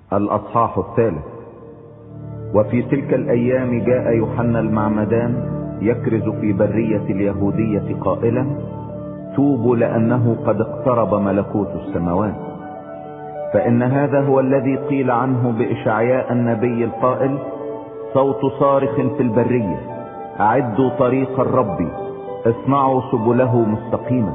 الأصحاح 3. وفي تلك الأيام جاء يوحنا المعمدان يكرز في برية اليهودية قائلا: توبوا لأنه قد اقترب ملكوت السماوات. فإن هذا هو الذي قيل عنه بإشعياء النبي القائل: صوت صارخ في البرية، أعدوا طريق الرب، اصنعوا سبله مستقيمة.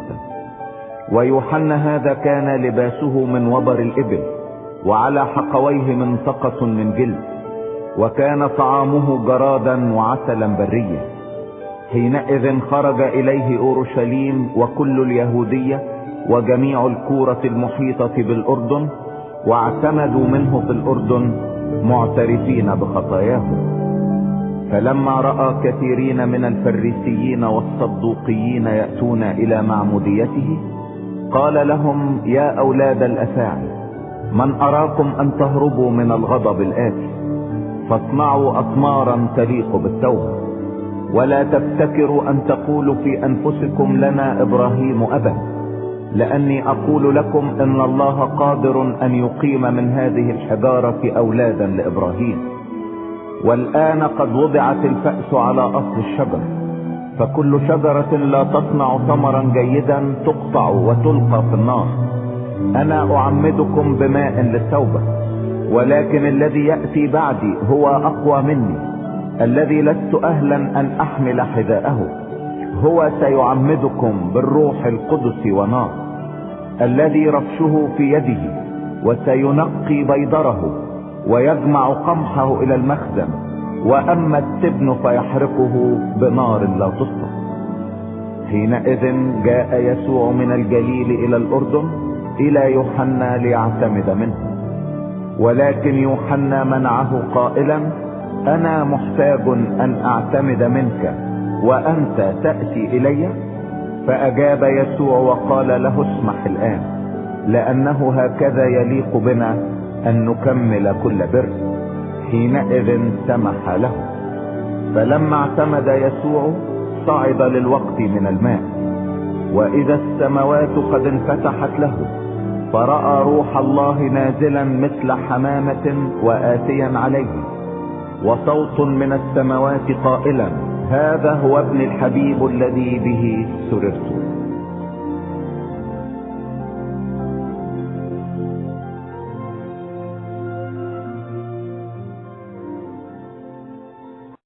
ويوحنا هذا كان لباسه من وبر الإبل، وعلى حقويه منطقة من جلد، وكان طعامه جرادا وعسلا بريا. حينئذ خرج إليه أورشليم وكل اليهودية وجميع الكورة المحيطة بالأردن، واعتمدوا منه في الأردن معترفين بخطاياهم. فلما رأى كثيرين من الفريسيين والصدوقيين يأتون إلى معموديته، قال لهم: يا أولاد الأفاعي، من أراكم أن تهربوا من الغضب الآتي؟ فاصنعوا أثمارا تليق بالتوبة، ولا تفتكروا أن تقولوا في أنفسكم: لنا إبراهيم أبا. لأني أقول لكم إن الله قادر أن يقيم من هذه الحجارة أولادا لإبراهيم. والآن قد وضعت الفأس على أصل الشجر، فكل شجرة لا تصنع ثمرا جيدا تقطع وتلقى في النار. أنا أعمدكم بماء للتوبة، ولكن الذي يأتي بعدي هو أقوى مني، الذي لست أهلا أن أحمل حذاءه. هو سيعمدكم بالروح القدس ونار، الذي رفشه في يده، وسينقي بيضره ويجمع قمحه إلى المخزن، وأما التبن فيحرقه بنار لا تطفأ. حينئذ جاء يسوع من الجليل إلى الأردن إلى يوحنا ليعتمد منه. ولكن يوحنا منعه قائلا: أنا محتاج أن أعتمد منك وأنت تأتي إلي؟ فأجاب يسوع وقال له: اسمح الآن، لأنه هكذا يليق بنا أن نكمل كل بر. حينئذ سمح له. فلما اعتمد يسوع صعد للوقت من الماء، وإذا السماوات قد انفتحت له، فرأى روح الله نازلا مثل حمامة وآتيا عليه، وصوت من السماوات قائلا: هذا هو ابن الحبيب الذي به سررت.